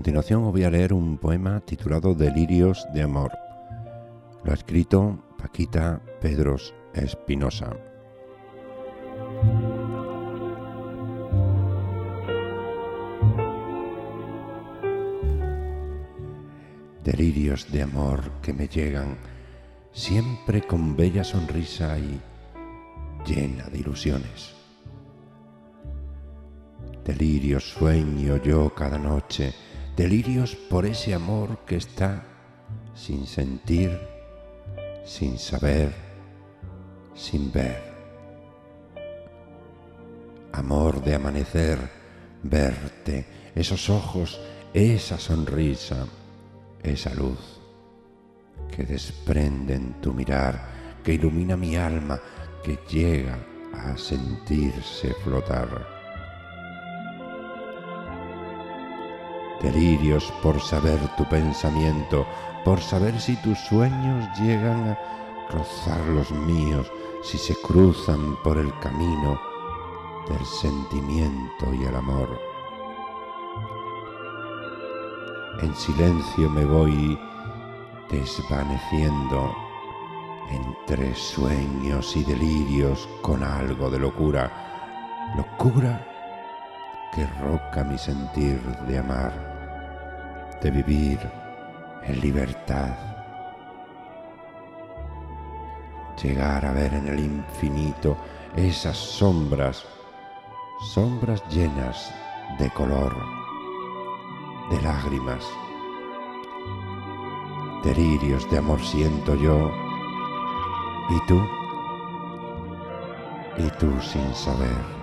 continuación os voy a leer un poema titulado Delirios de amor. Lo ha escrito Paquita Pedros Espinosa. Delirios de amor que me llegan siempre con bella sonrisa y llena de ilusiones. Delirios sueño yo cada noche, delirios por ese amor que está sin sentir, sin saber, sin ver. Amor de amanecer, verte, esos ojos, esa sonrisa, esa luz que desprenden tu mirar, que ilumina mi alma, que llega a sentirse flotar. Delirios por saber tu pensamiento, por saber si tus sueños llegan a rozar los míos, si se cruzan por el camino del sentimiento y el amor. En silencio me voy desvaneciendo entre sueños y delirios con algo de locura, locura que roca mi sentir de amar, de vivir en libertad, llegar a ver en el infinito esas sombras, sombras llenas de color, de lágrimas. Delirios de amor siento yo, y tú sin saber.